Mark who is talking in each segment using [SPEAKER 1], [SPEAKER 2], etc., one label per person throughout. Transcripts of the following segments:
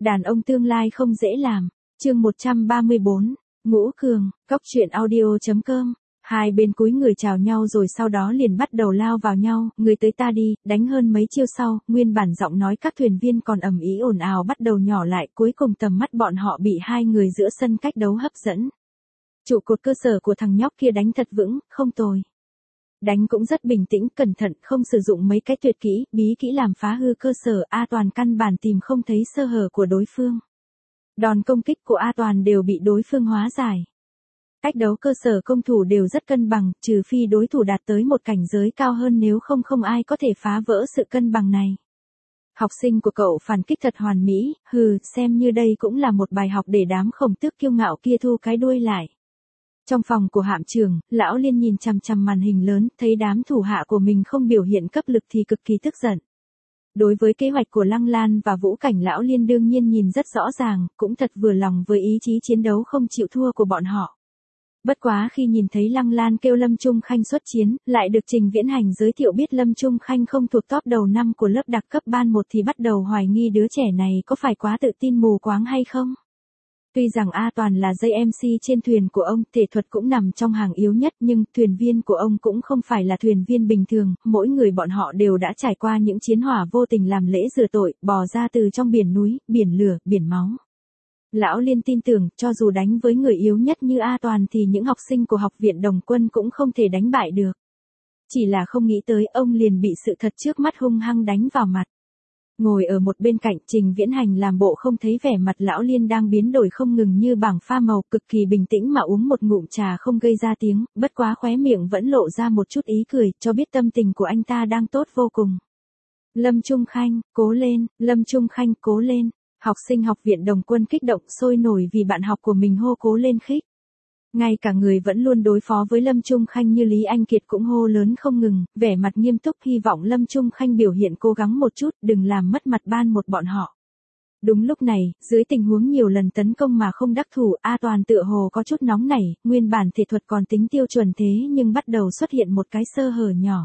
[SPEAKER 1] Đàn ông tương lai không dễ làm. Chương 134, Ngũ Cường, Cóc truyện audio.com. Hai bên cúi người chào nhau rồi sau đó liền bắt đầu lao vào nhau, người tới ta đi, đánh hơn mấy chiêu sau, nguyên bản giọng nói các thuyền viên còn ầm ĩ ồn ào bắt đầu nhỏ lại, cuối cùng tầm mắt bọn họ bị hai người giữa sân cách đấu hấp dẫn. Trụ cột cơ sở của thằng nhóc kia đánh thật vững, không tồi. Đánh cũng rất bình tĩnh, cẩn thận, không sử dụng mấy cái tuyệt kỹ, bí kỹ làm phá hư cơ sở, A Toàn căn bản tìm không thấy sơ hở của đối phương. Đòn công kích của A Toàn đều bị đối phương hóa giải. Cách đấu cơ sở công thủ đều rất cân bằng, trừ phi đối thủ đạt tới một cảnh giới cao hơn, nếu không không ai có thể phá vỡ sự cân bằng này. Học sinh của cậu phản kích thật hoàn mỹ, xem như đây cũng là một bài học để đám khổng tước kiêu ngạo kia thu cái đuôi lại. Trong phòng của Hạm Trường, Lão Liên nhìn chằm chằm màn hình lớn, thấy đám thủ hạ của mình không biểu hiện cấp lực thì cực kỳ tức giận. Đối với kế hoạch của Lăng Lan và Vũ Cảnh, Lão Liên đương nhiên nhìn rất rõ ràng, cũng thật vừa lòng với ý chí chiến đấu không chịu thua của bọn họ. Bất quá khi nhìn thấy Lăng Lan kêu Lâm Trung Khanh xuất chiến, lại được Trình Viễn Hành giới thiệu biết Lâm Trung Khanh không thuộc top đầu năm của lớp đặc cấp ban 1 thì bắt đầu hoài nghi đứa trẻ này có phải quá tự tin mù quáng hay không. Tuy rằng A Toàn là dây MC trên thuyền của ông, thể thuật cũng nằm trong hàng yếu nhất, nhưng thuyền viên của ông cũng không phải là thuyền viên bình thường, mỗi người bọn họ đều đã trải qua những chiến hỏa vô tình làm lễ rửa tội, bò ra từ trong biển núi, biển lửa, biển máu. Lão Liên tin tưởng, cho dù đánh với người yếu nhất như A Toàn thì những học sinh của học viện Đồng Quân cũng không thể đánh bại được. Chỉ là không nghĩ tới ông liền bị sự thật trước mắt hung hăng đánh vào mặt. Ngồi ở một bên cạnh, Trình Viễn Hành làm bộ không thấy vẻ mặt Lão Liên đang biến đổi không ngừng như bảng pha màu, cực kỳ bình tĩnh mà uống một ngụm trà không gây ra tiếng, bất quá khóe miệng vẫn lộ ra một chút ý cười, cho biết tâm tình của anh ta đang tốt vô cùng. Lâm Trung Khanh, cố lên, Lâm Trung Khanh, cố lên. Học sinh học viện Đồng Quân kích động sôi nổi vì bạn học của mình hô cố lên khích. Ngay cả người vẫn luôn đối phó với Lâm Trung Khanh như Lý Anh Kiệt cũng hô lớn không ngừng, vẻ mặt nghiêm túc hy vọng Lâm Trung Khanh biểu hiện cố gắng một chút, đừng làm mất mặt ban một bọn họ. Đúng lúc này, dưới tình huống nhiều lần tấn công mà không đắc thủ, A Toàn tựa hồ có chút nóng nảy, nguyên bản thể thuật còn tính tiêu chuẩn thế nhưng bắt đầu xuất hiện một cái sơ hở nhỏ.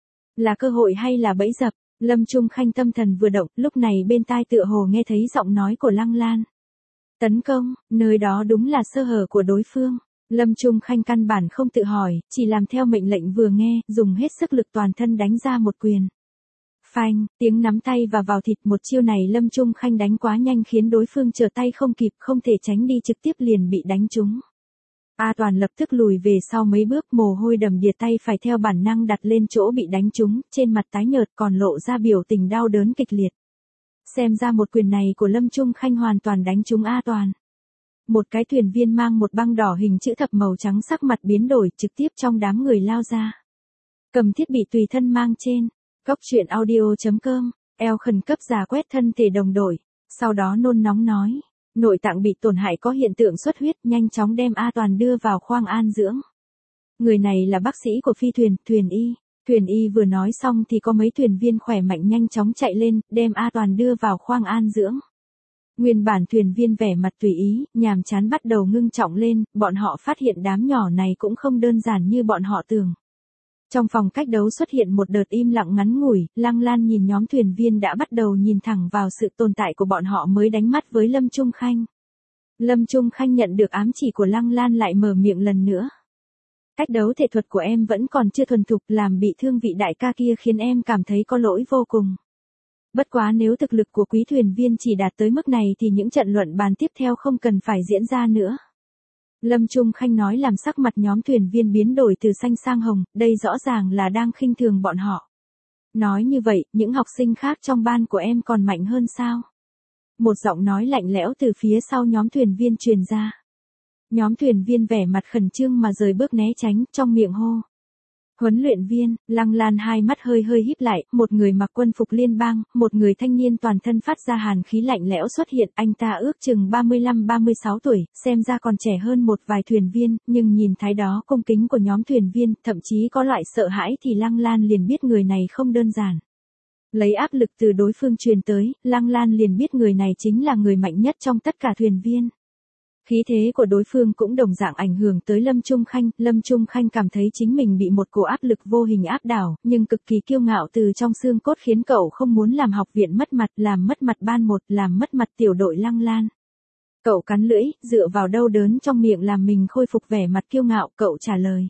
[SPEAKER 1] Là cơ hội hay là bẫy dập? Lâm Trung Khanh tâm thần vừa động, lúc này bên tai tựa hồ nghe thấy giọng nói của Lăng Lan. Tấn công, nơi đó đúng là sơ hở của đối phương. Lâm Trung Khanh căn bản không tự hỏi, chỉ làm theo mệnh lệnh vừa nghe, dùng hết sức lực toàn thân đánh ra một quyền. Phanh, tiếng nắm tay và vào thịt, một chiêu này Lâm Trung Khanh đánh quá nhanh khiến đối phương trở tay không kịp, không thể tránh đi, trực tiếp liền bị đánh trúng. A Toàn lập tức lùi về sau mấy bước, mồ hôi đầm đìa, tay phải theo bản năng đặt lên chỗ bị đánh trúng, trên mặt tái nhợt còn lộ ra biểu tình đau đớn kịch liệt. Xem ra một quyền này của Lâm Trung Khanh hoàn toàn đánh trúng A Toàn. Một cái thuyền viên mang một băng đỏ hình chữ thập màu trắng sắc mặt biến đổi, trực tiếp trong đám người lao ra. Cầm thiết bị tùy thân mang trên, Cóc truyện audio.com, eo khẩn cấp giả quét thân thể đồng đội, sau đó nôn nóng nói. Nội tạng bị tổn hại có hiện tượng xuất huyết, nhanh chóng đem A Toàn đưa vào khoang an dưỡng. Người này là bác sĩ của phi thuyền, thuyền y. Thuyền y vừa nói xong thì có mấy thuyền viên khỏe mạnh nhanh chóng chạy lên, đem A Toàn đưa vào khoang an dưỡng. Nguyên bản thuyền viên vẻ mặt tùy ý, nhàm chán bắt đầu ngưng trọng lên, bọn họ phát hiện đám nhỏ này cũng không đơn giản như bọn họ tưởng. Trong phòng cách đấu xuất hiện một đợt im lặng ngắn ngủi, Lăng Lan nhìn nhóm thuyền viên đã bắt đầu nhìn thẳng vào sự tồn tại của bọn họ mới đánh mắt với Lâm Trung Khanh. Lâm Trung Khanh nhận được ám chỉ của Lăng Lan lại mở miệng lần nữa. Cách đấu thể thuật của em vẫn còn chưa thuần thục, làm bị thương vị đại ca kia khiến em cảm thấy có lỗi vô cùng. Bất quá nếu thực lực của quý thuyền viên chỉ đạt tới mức này thì những trận luận bàn tiếp theo không cần phải diễn ra nữa. Lâm Trung Khanh nói làm sắc mặt nhóm thuyền viên biến đổi từ xanh sang hồng, đây rõ ràng là đang khinh thường bọn họ. Nói như vậy, những học sinh khác trong ban của em còn mạnh hơn sao? Một giọng nói lạnh lẽo từ phía sau nhóm thuyền viên truyền ra. Nhóm thuyền viên vẻ mặt khẩn trương mà rời bước né tránh, trong miệng hô. Huấn luyện viên, Lăng Lan hai mắt hơi híp lại, một người mặc quân phục liên bang, một người thanh niên toàn thân phát ra hàn khí lạnh lẽo xuất hiện, anh ta ước chừng 35-36 tuổi, xem ra còn trẻ hơn một vài thuyền viên, nhưng nhìn thái đó cung kính của nhóm thuyền viên, thậm chí có loại sợ hãi thì Lăng Lan liền biết người này không đơn giản. Lấy áp lực từ đối phương truyền tới, Lăng Lan liền biết người này chính là người mạnh nhất trong tất cả thuyền viên. Khí thế của đối phương cũng đồng dạng ảnh hưởng tới Lâm Trung Khanh cảm thấy chính mình bị một cổ áp lực vô hình áp đảo, nhưng cực kỳ kiêu ngạo từ trong xương cốt khiến cậu không muốn làm học viện mất mặt, làm mất mặt ban một, làm mất mặt tiểu đội Lăng Lan. Cậu cắn lưỡi, dựa vào đau đớn trong miệng làm mình khôi phục vẻ mặt kiêu ngạo, cậu trả lời.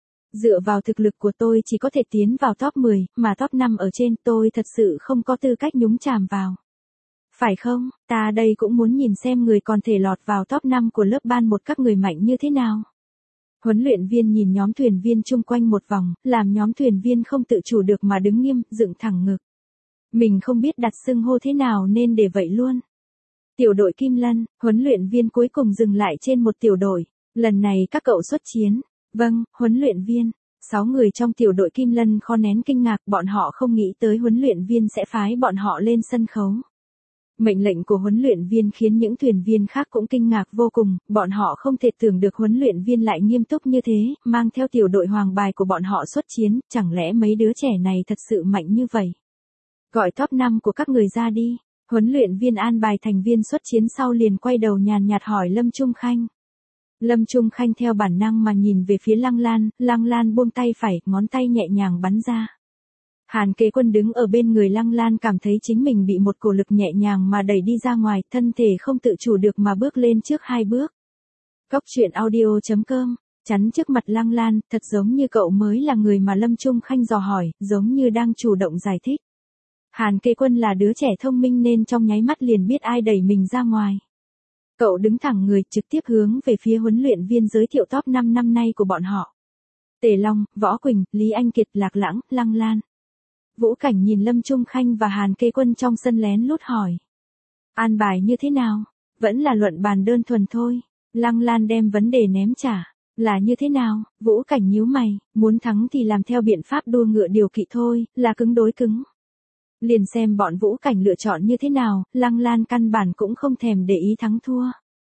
[SPEAKER 1] Dựa vào thực lực của tôi chỉ có thể tiến vào top 10, mà top 5 ở trên tôi thật sự không có tư cách nhúng chàm vào. Phải không, ta đây cũng muốn nhìn xem người còn thể lọt vào top 5 của lớp ban một các người mạnh như thế nào. Huấn luyện viên nhìn nhóm thuyền viên chung quanh một vòng, làm nhóm thuyền viên không tự chủ được mà đứng nghiêm, dựng thẳng ngực. Mình không biết đặt xưng hô thế nào nên để vậy luôn. Tiểu đội Kim Lân, huấn luyện viên cuối cùng dừng lại trên một tiểu đội. Lần này các cậu xuất chiến. Vâng, huấn luyện viên. 6 người trong tiểu đội Kim Lân khó nén kinh ngạc, bọn họ không nghĩ tới huấn luyện viên sẽ phái bọn họ lên sân khấu. Mệnh lệnh của huấn luyện viên khiến những thuyền viên khác cũng kinh ngạc vô cùng, bọn họ không thể tưởng được huấn luyện viên lại nghiêm túc như thế, mang theo tiểu đội hoàng bài của bọn họ xuất chiến, chẳng lẽ mấy đứa trẻ này thật sự mạnh như vậy. Gọi top 5 của các người ra đi, huấn luyện viên an bài thành viên xuất chiến sau liền quay đầu nhàn nhạt hỏi Lâm Trung Khanh. Lâm Trung Khanh theo bản năng mà nhìn về phía Lăng Lan buông tay phải, ngón tay nhẹ nhàng bắn ra. Hàn Kế Quân đứng ở bên người Lăng Lan cảm thấy chính mình bị một cổ lực nhẹ nhàng mà đẩy đi ra ngoài, thân thể không tự chủ được mà bước lên trước 2 bước. Cóc truyện audio.com, chắn trước mặt Lăng Lan, thật giống như cậu mới là người mà Lâm Trung Khanh dò hỏi, giống như đang chủ động giải thích. Hàn Kế Quân là đứa trẻ thông minh nên trong nháy mắt liền biết ai đẩy mình ra ngoài. Cậu đứng thẳng người trực tiếp hướng về phía huấn luyện viên giới thiệu top 5 năm nay của bọn họ. Tề Long, Võ Quỳnh, Lý Anh Kiệt, Lạc Lãng, Lăng Lan. Vũ Cảnh nhìn Lâm Trung Khanh và Hàn Kế Quân trong sân lén lút hỏi. An bài như thế nào? Vẫn là luận bàn đơn thuần thôi. Lăng Lan đem vấn đề ném trả. Là như thế nào? Vũ Cảnh nhíu mày, muốn thắng thì làm theo biện pháp đua ngựa điều kỵ thôi, là cứng đối cứng. Liền xem bọn Vũ Cảnh lựa chọn như thế nào, Lăng Lan căn bản cũng không thèm để ý thắng thua.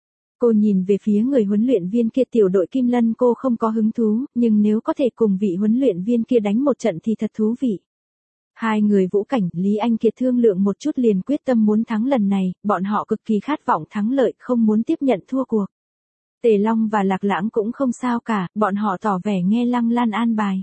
[SPEAKER 1] Cô nhìn về phía người huấn luyện viên kia, tiểu đội Kim Lân cô không có hứng thú, nhưng nếu có thể cùng vị huấn luyện viên kia đánh một trận thì thật thú vị. Hai người Vũ Cảnh, Lý Anh Kiệt thương lượng một chút liền quyết tâm muốn thắng lần này, bọn họ cực kỳ khát vọng thắng lợi, không muốn tiếp nhận thua cuộc. Tề Long và Lạc Lãng cũng không sao cả, bọn họ tỏ vẻ nghe Lăng Lan an bài.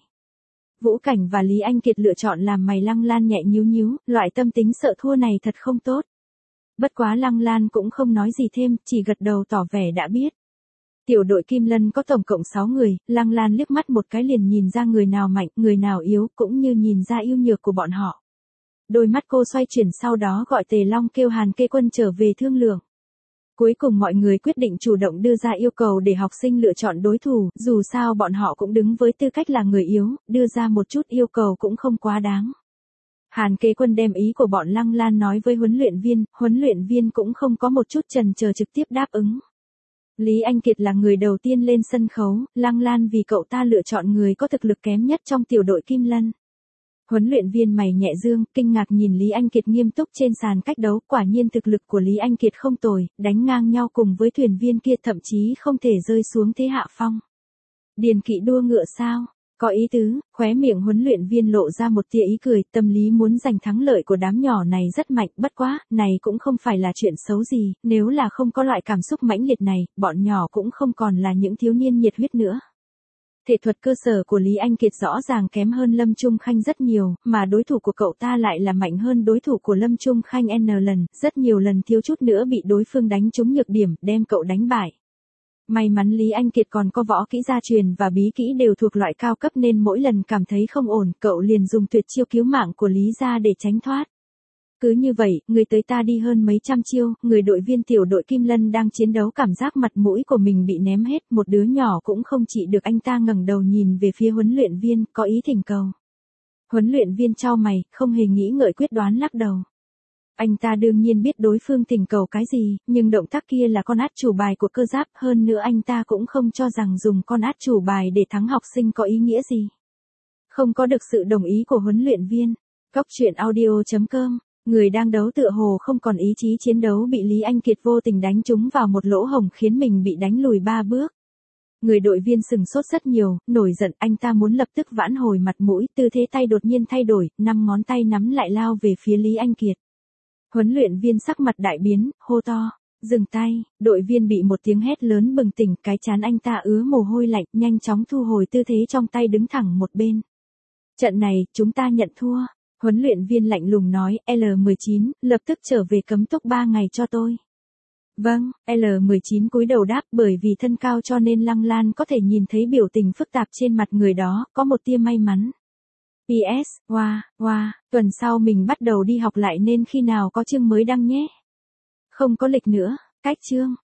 [SPEAKER 1] Vũ Cảnh và Lý Anh Kiệt lựa chọn làm mày, Lăng Lan nhẹ nhíu nhíu, loại tâm tính sợ thua này thật không tốt. Bất quá Lăng Lan cũng không nói gì thêm, chỉ gật đầu tỏ vẻ đã biết. Tiểu đội Kim Lân có tổng cộng 6 người, Lăng Lan liếc mắt một cái liền nhìn ra người nào mạnh, người nào yếu, cũng như nhìn ra ưu nhược của bọn họ. Đôi mắt cô xoay chuyển, sau đó gọi Tề Long kêu Hàn Kế Quân trở về thương lượng. Cuối cùng mọi người quyết định chủ động đưa ra yêu cầu để học sinh lựa chọn đối thủ, dù sao bọn họ cũng đứng với tư cách là người yếu, đưa ra một chút yêu cầu cũng không quá đáng. Hàn Kế Quân đem ý của bọn Lăng Lan nói với huấn luyện viên cũng không có một chút chần chờ trực tiếp đáp ứng. Lý Anh Kiệt là người đầu tiên lên sân khấu, Lăng Lan vì cậu ta lựa chọn người có thực lực kém nhất trong tiểu đội Kim Lân. Huấn luyện viên mày nhẹ dương, kinh ngạc nhìn Lý Anh Kiệt nghiêm túc trên sàn cách đấu, quả nhiên thực lực của Lý Anh Kiệt không tồi, đánh ngang nhau cùng với thuyền viên kia, thậm chí không thể rơi xuống thế hạ phong. Điền kỵ đua ngựa sao? Có ý tứ, khóe miệng huấn luyện viên lộ ra một tia ý cười, tâm lý muốn giành thắng lợi của đám nhỏ này rất mạnh, bất quá, này cũng không phải là chuyện xấu gì, nếu là không có loại cảm xúc mãnh liệt này, bọn nhỏ cũng không còn là những thiếu niên nhiệt huyết nữa. Thể thuật cơ sở của Lý Anh Kiệt rõ ràng kém hơn Lâm Trung Khanh rất nhiều, mà đối thủ của cậu ta lại là mạnh hơn đối thủ của Lâm Trung Khanh N lần, rất nhiều lần thiếu chút nữa bị đối phương đánh trúng nhược điểm, đem cậu đánh bại. May mắn Lý Anh Kiệt còn có võ kỹ gia truyền và bí kỹ đều thuộc loại cao cấp nên mỗi lần cảm thấy không ổn, cậu liền dùng tuyệt chiêu cứu mạng của Lý gia để tránh thoát. Cứ như vậy, người tới ta đi hơn mấy trăm chiêu, người đội viên tiểu đội Kim Lân đang chiến đấu cảm giác mặt mũi của mình bị ném hết, một đứa nhỏ cũng không trị được, anh ta ngẩng đầu nhìn về phía huấn luyện viên, có ý thỉnh cầu. Huấn luyện viên chau mày, không hề nghĩ ngợi quyết đoán lắc đầu. Anh ta đương nhiên biết đối phương thỉnh cầu cái gì, nhưng động tác kia là con át chủ bài của cơ giáp, hơn nữa anh ta cũng không cho rằng dùng con át chủ bài để thắng học sinh có ý nghĩa gì. Không có được sự đồng ý của huấn luyện viên. Cóc truyện audio.com, người đang đấu tựa hồ không còn ý chí chiến đấu bị Lý Anh Kiệt vô tình đánh trúng vào một lỗ hổng khiến mình bị đánh lùi 3 bước. Người đội viên sừng sốt rất nhiều, nổi giận, anh ta muốn lập tức vãn hồi mặt mũi, tư thế tay đột nhiên thay đổi, 5 ngón tay nắm lại lao về phía Lý Anh Kiệt. Huấn luyện viên sắc mặt đại biến, hô to. Dừng tay, đội viên bị một tiếng hét lớn bừng tỉnh, cái trán anh ta ứa mồ hôi lạnh, nhanh chóng thu hồi tư thế trong tay đứng thẳng một bên. Trận này, chúng ta nhận thua. Huấn luyện viên lạnh lùng nói, L19, lập tức trở về cấm túc 3 ngày cho tôi. Vâng, L19 cúi đầu đáp, bởi vì thân cao cho nên Lăng Lan có thể nhìn thấy biểu tình phức tạp trên mặt người đó, có một tia may mắn. PS, tuần sau mình bắt đầu đi học lại nên khi nào có chương mới đăng nhé. Không có lịch nữa, cách chương.